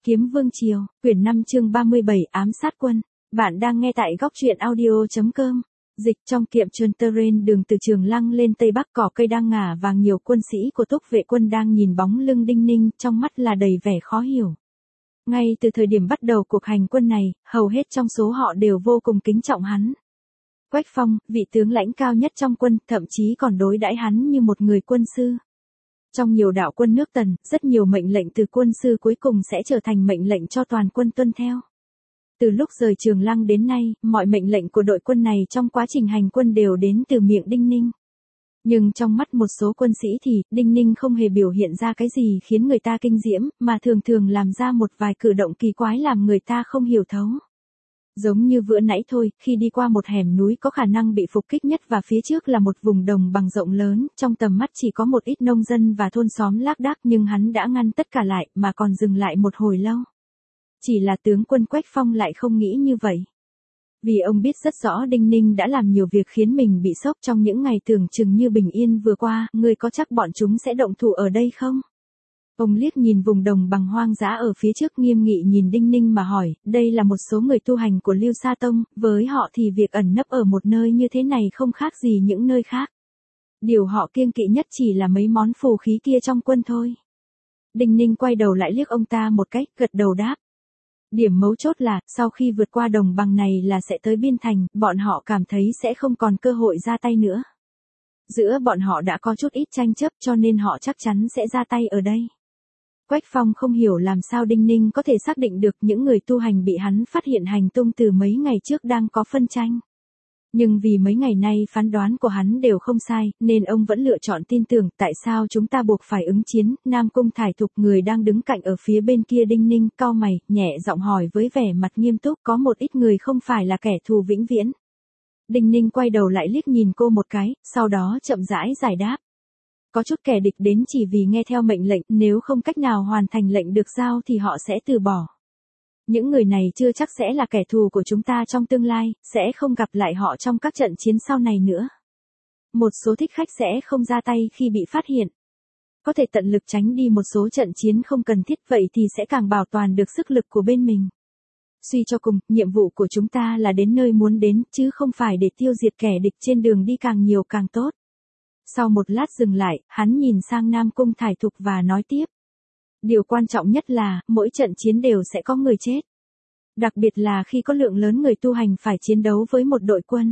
Kiếm Vương Triều, quyển 5 chương 37 ám sát quân. Bạn đang nghe tại góc truyện audio.com. Dịch trong kiệm Chuân Terrain đường từ Trường Lăng lên Tây Bắc, cỏ cây đang ngả vàng, nhiều quân sĩ của Túc vệ quân đang nhìn bóng lưng Đinh Ninh, trong mắt là đầy vẻ khó hiểu. Ngay từ thời điểm bắt đầu cuộc hành quân này, hầu hết trong số họ đều vô cùng kính trọng hắn. Quách Phong, vị tướng lãnh cao nhất trong quân, thậm chí còn đối đãi hắn như một người quân sư. Trong nhiều đạo quân nước Tần, rất nhiều mệnh lệnh từ quân sư cuối cùng sẽ trở thành mệnh lệnh cho toàn quân tuân theo. Từ lúc rời Trường Lăng đến nay, mọi mệnh lệnh của đội quân này trong quá trình hành quân đều đến từ miệng Đinh Ninh. Nhưng trong mắt một số quân sĩ thì, Đinh Ninh không hề biểu hiện ra cái gì khiến người ta kinh diễm, mà thường thường làm ra một vài cử động kỳ quái làm người ta không hiểu thấu. Giống như vừa nãy thôi, khi đi qua một hẻm núi có khả năng bị phục kích nhất và phía trước là một vùng đồng bằng rộng lớn, trong tầm mắt chỉ có một ít nông dân và thôn xóm lác đác, nhưng hắn đã ngăn tất cả lại, mà còn dừng lại một hồi lâu. Chỉ là tướng quân Quách Phong lại không nghĩ như vậy. Vì ông biết rất rõ Đinh Ninh đã làm nhiều việc khiến mình bị sốc trong những ngày tưởng chừng như bình yên vừa qua, ngươi có chắc bọn chúng sẽ động thủ ở đây không? Ông liếc nhìn vùng đồng bằng hoang dã ở phía trước, nghiêm nghị nhìn Đinh Ninh mà hỏi, đây là một số người tu hành của Lưu Sa Tông, với họ thì việc ẩn nấp ở một nơi như thế này không khác gì những nơi khác. Điều họ kiêng kỵ nhất chỉ là mấy món phù khí kia trong quân thôi. Đinh Ninh quay đầu lại liếc ông ta một cái, gật đầu đáp. Điểm mấu chốt là, sau khi vượt qua đồng bằng này là sẽ tới biên thành, bọn họ cảm thấy sẽ không còn cơ hội ra tay nữa. Giữa bọn họ đã có chút ít tranh chấp cho nên họ chắc chắn sẽ ra tay ở đây. Quách Phong không hiểu làm sao Đinh Ninh có thể xác định được những người tu hành bị hắn phát hiện hành tung từ mấy ngày trước đang có phân tranh. Nhưng vì mấy ngày nay phán đoán của hắn đều không sai, nên ông vẫn lựa chọn tin tưởng. Tại sao chúng ta buộc phải ứng chiến? Nam Cung Thải Thục, người đang đứng cạnh ở phía bên kia Đinh Ninh, cau mày, nhẹ giọng hỏi với vẻ mặt nghiêm túc, có một ít người không phải là kẻ thù vĩnh viễn. Đinh Ninh quay đầu lại liếc nhìn cô một cái, sau đó chậm rãi giải đáp. Có chút kẻ địch đến chỉ vì nghe theo mệnh lệnh, nếu không cách nào hoàn thành lệnh được giao thì họ sẽ từ bỏ. Những người này chưa chắc sẽ là kẻ thù của chúng ta trong tương lai, sẽ không gặp lại họ trong các trận chiến sau này nữa. Một số thích khách sẽ không ra tay khi bị phát hiện. Có thể tận lực tránh đi một số trận chiến không cần thiết, vậy thì sẽ càng bảo toàn được sức lực của bên mình. Suy cho cùng, nhiệm vụ của chúng ta là đến nơi muốn đến, chứ không phải để tiêu diệt kẻ địch trên đường đi càng nhiều càng tốt. Sau một lát dừng lại, hắn nhìn sang Nam Cung Thải Thục và nói tiếp. Điều quan trọng nhất là, mỗi trận chiến đều sẽ có người chết. Đặc biệt là khi có lượng lớn người tu hành phải chiến đấu với một đội quân.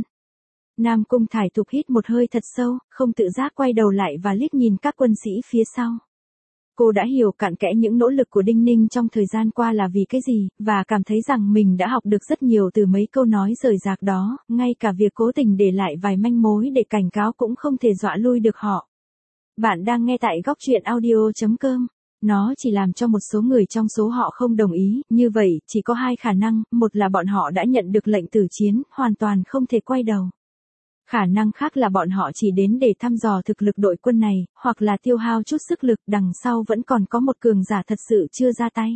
Nam Cung Thải Thục hít một hơi thật sâu, không tự giác quay đầu lại và liếc nhìn các quân sĩ phía sau. Cô đã hiểu cặn kẽ những nỗ lực của Đinh Ninh trong thời gian qua là vì cái gì, và cảm thấy rằng mình đã học được rất nhiều từ mấy câu nói rời rạc đó, ngay cả việc cố tình để lại vài manh mối để cảnh cáo cũng không thể dọa lui được họ. Bạn đang nghe tại góc truyện audio.com. Nó chỉ làm cho một số người trong số họ không đồng ý, như vậy, chỉ có hai khả năng, một là bọn họ đã nhận được lệnh tử chiến, hoàn toàn không thể quay đầu. Khả năng khác là bọn họ chỉ đến để thăm dò thực lực đội quân này, hoặc là tiêu hao chút sức lực, đằng sau vẫn còn có một cường giả thật sự chưa ra tay.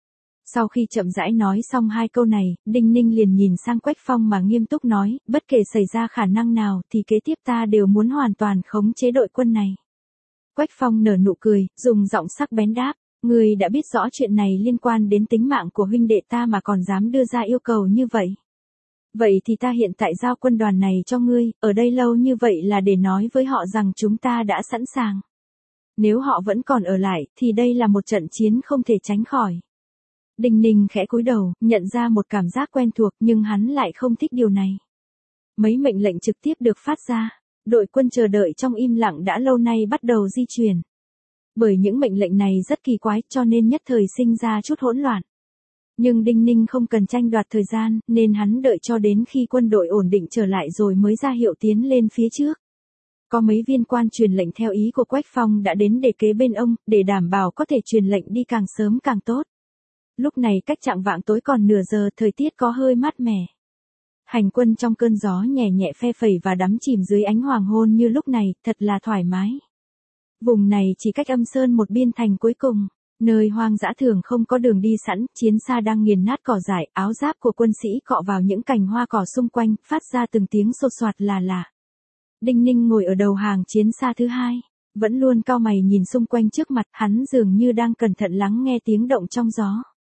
Sau khi chậm rãi nói xong hai câu này, Đinh Ninh liền nhìn sang Quách Phong mà nghiêm túc nói, bất kể xảy ra khả năng nào thì kế tiếp ta đều muốn hoàn toàn khống chế đội quân này. Quách Phong nở nụ cười, dùng giọng sắc bén đáp, ngươi đã biết rõ chuyện này liên quan đến tính mạng của huynh đệ ta mà còn dám đưa ra yêu cầu như vậy. Vậy thì ta hiện tại giao quân đoàn này cho ngươi, ở đây lâu như vậy là để nói với họ rằng chúng ta đã sẵn sàng. Nếu họ vẫn còn ở lại, thì đây là một trận chiến không thể tránh khỏi. Đinh Ninh khẽ cúi đầu, nhận ra một cảm giác quen thuộc nhưng hắn lại không thích điều này. Mấy mệnh lệnh trực tiếp được phát ra. Đội quân chờ đợi trong im lặng đã lâu nay bắt đầu di chuyển. Bởi những mệnh lệnh này rất kỳ quái cho nên nhất thời sinh ra chút hỗn loạn. Nhưng Đinh Ninh không cần tranh đoạt thời gian, nên hắn đợi cho đến khi quân đội ổn định trở lại rồi mới ra hiệu tiến lên phía trước. Có mấy viên quan truyền lệnh theo ý của Quách Phong đã đến để kế bên ông, để đảm bảo có thể truyền lệnh đi càng sớm càng tốt. Lúc này cách chạng vạng tối còn nửa giờ, thời tiết có hơi mát mẻ. Hành quân trong cơn gió nhẹ nhẹ phe phẩy và đắm chìm dưới ánh hoàng hôn như lúc này, thật là thoải mái. Vùng này chỉ cách Âm Sơn một biên thành cuối cùng, nơi hoang dã thường không có đường đi sẵn, chiến xa đang nghiền nát cỏ dại, áo giáp của quân sĩ cọ vào những cành hoa cỏ xung quanh, phát ra từng tiếng xột xoạt là lạ. Đinh Ninh ngồi ở đầu hàng chiến xa thứ hai, vẫn luôn cau mày nhìn xung quanh trước mặt, hắn dường như đang cẩn thận lắng nghe tiếng động trong gió.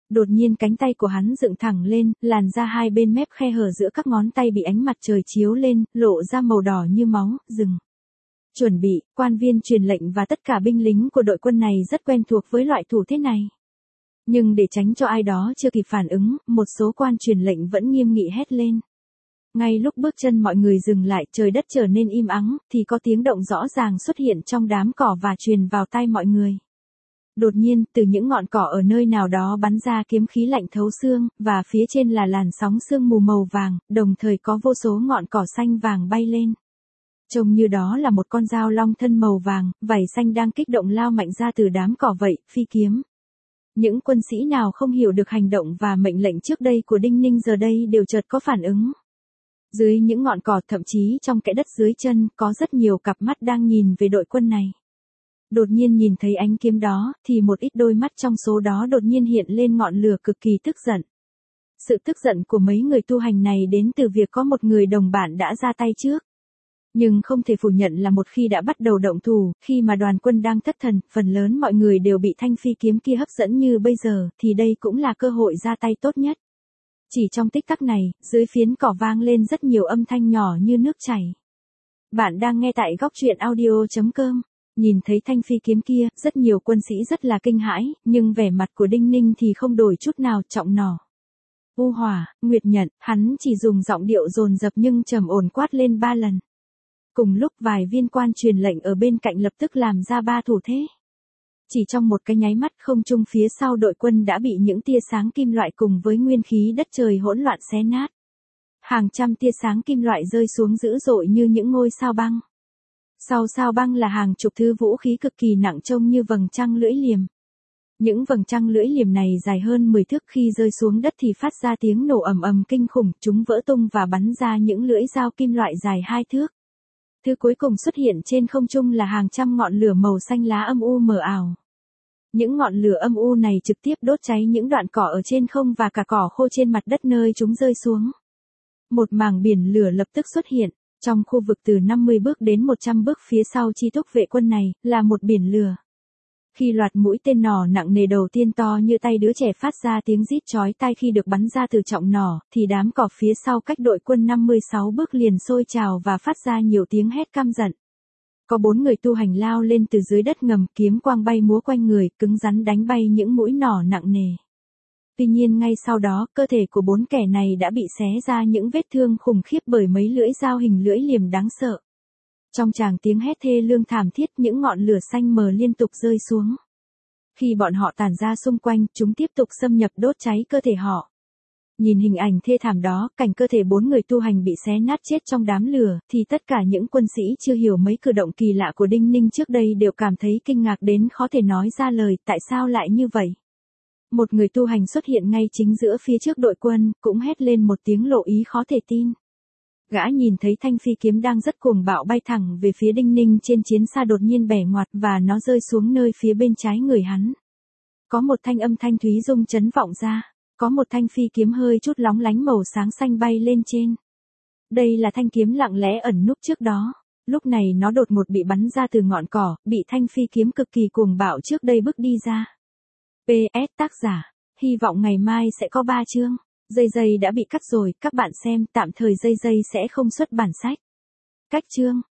Đột nhiên cánh tay của hắn dựng thẳng lên, làn da hai bên mép khe hở giữa các ngón tay bị ánh mặt trời chiếu lên, lộ ra màu đỏ như máu, rừng. Chuẩn bị, quan viên truyền lệnh và tất cả binh lính của đội quân này rất quen thuộc với loại thủ thế này. Nhưng để tránh cho ai đó chưa kịp phản ứng, một số quan truyền lệnh vẫn nghiêm nghị hét lên. Ngay lúc bước chân mọi người dừng lại, trời đất trở nên im ắng, thì có tiếng động rõ ràng xuất hiện trong đám cỏ và truyền vào tai mọi người. Đột nhiên, từ những ngọn cỏ ở nơi nào đó bắn ra kiếm khí lạnh thấu xương, và phía trên là làn sóng sương mù màu vàng, đồng thời có vô số ngọn cỏ xanh vàng bay lên. Trông như đó là một con dao long thân màu vàng, vảy xanh đang kích động lao mạnh ra từ đám cỏ vậy, phi kiếm. Những quân sĩ nào không hiểu được hành động và mệnh lệnh trước đây của Đinh Ninh giờ đây đều chợt có phản ứng. Dưới những ngọn cỏ, thậm chí trong kẽ đất dưới chân, có rất nhiều cặp mắt đang nhìn về đội quân này. Đột nhiên nhìn thấy ánh kiếm đó, thì một ít đôi mắt trong số đó đột nhiên hiện lên ngọn lửa cực kỳ tức giận. Sự tức giận của mấy người tu hành này đến từ việc có một người đồng bạn đã ra tay trước. Nhưng không thể phủ nhận là một khi đã bắt đầu động thủ, khi mà đoàn quân đang thất thần, phần lớn mọi người đều bị thanh phi kiếm kia hấp dẫn như bây giờ, thì đây cũng là cơ hội ra tay tốt nhất. Chỉ trong tích tắc này, dưới phiến cỏ vang lên rất nhiều âm thanh nhỏ như nước chảy. Bạn đang nghe tại góc truyện audio.com. Nhìn thấy thanh phi kiếm kia, rất nhiều quân sĩ rất là kinh hãi, nhưng vẻ mặt của Đinh Ninh thì không đổi chút nào, trọng nỏ. U Hỏa, Nguyệt Nhận, hắn chỉ dùng giọng điệu dồn dập nhưng trầm ổn quát lên 3 lần. Cùng lúc vài viên quan truyền lệnh ở bên cạnh lập tức làm ra 3 thủ thế. Chỉ trong một cái nháy mắt, không trung phía sau đội quân đã bị những tia sáng kim loại cùng với nguyên khí đất trời hỗn loạn xé nát. Hàng trăm tia sáng kim loại rơi xuống dữ dội như những ngôi sao băng. Sau sao băng là hàng chục thứ vũ khí cực kỳ nặng trông như vầng trăng lưỡi liềm. Những vầng trăng lưỡi liềm này dài hơn 10 thước, khi rơi xuống đất thì phát ra tiếng nổ ầm ầm kinh khủng, chúng vỡ tung và bắn ra những lưỡi dao kim loại dài 2 thước. Thứ cuối cùng xuất hiện trên không trung là hàng trăm ngọn lửa màu xanh lá âm u mờ ảo. Những ngọn lửa âm u này trực tiếp đốt cháy những đoạn cỏ ở trên không và cả cỏ khô trên mặt đất nơi chúng rơi xuống. Một mảng biển lửa lập tức xuất hiện. Trong khu vực từ 50 bước đến 100 bước phía sau chi túc vệ quân này, là một biển lửa. Khi loạt mũi tên nỏ nặng nề đầu tiên to như tay đứa trẻ phát ra tiếng rít chói tai khi được bắn ra từ trọng nỏ, thì đám cỏ phía sau cách đội quân 56 bước liền sôi trào và phát ra nhiều tiếng hét căm giận. Có 4 người tu hành lao lên từ dưới đất ngầm, kiếm quang bay múa quanh người, cứng rắn đánh bay những mũi nỏ nặng nề. Tuy nhiên ngay sau đó, cơ thể của 4 kẻ này đã bị xé ra những vết thương khủng khiếp bởi mấy lưỡi dao hình lưỡi liềm đáng sợ. Trong tràng tiếng hét thê lương thảm thiết, những ngọn lửa xanh mờ liên tục rơi xuống. Khi bọn họ tản ra xung quanh, chúng tiếp tục xâm nhập đốt cháy cơ thể họ. Nhìn hình ảnh thê thảm đó, cảnh cơ thể 4 người tu hành bị xé nát chết trong đám lửa, thì tất cả những quân sĩ chưa hiểu mấy cử động kỳ lạ của Đinh Ninh trước đây đều cảm thấy kinh ngạc đến khó thể nói ra lời, tại sao lại như vậy. Một người tu hành xuất hiện ngay chính giữa phía trước đội quân, cũng hét lên một tiếng lộ ý khó thể tin. Gã nhìn thấy thanh phi kiếm đang rất cuồng bạo bay thẳng về phía Đinh Ninh trên chiến xa đột nhiên bẻ ngoặt và nó rơi xuống nơi phía bên trái người hắn. Có một thanh âm thanh thúy rung chấn vọng ra, có một thanh phi kiếm hơi chút lóng lánh màu sáng xanh bay lên trên. Đây là thanh kiếm lặng lẽ ẩn núp trước đó, lúc này nó đột ngột bị bắn ra từ ngọn cỏ, bị thanh phi kiếm cực kỳ cuồng bạo trước đây bước đi ra. PS tác giả, hy vọng ngày mai sẽ có 3 chương. Dây đã bị cắt rồi, các bạn xem, tạm thời dây sẽ không xuất bản sách. Cách chương.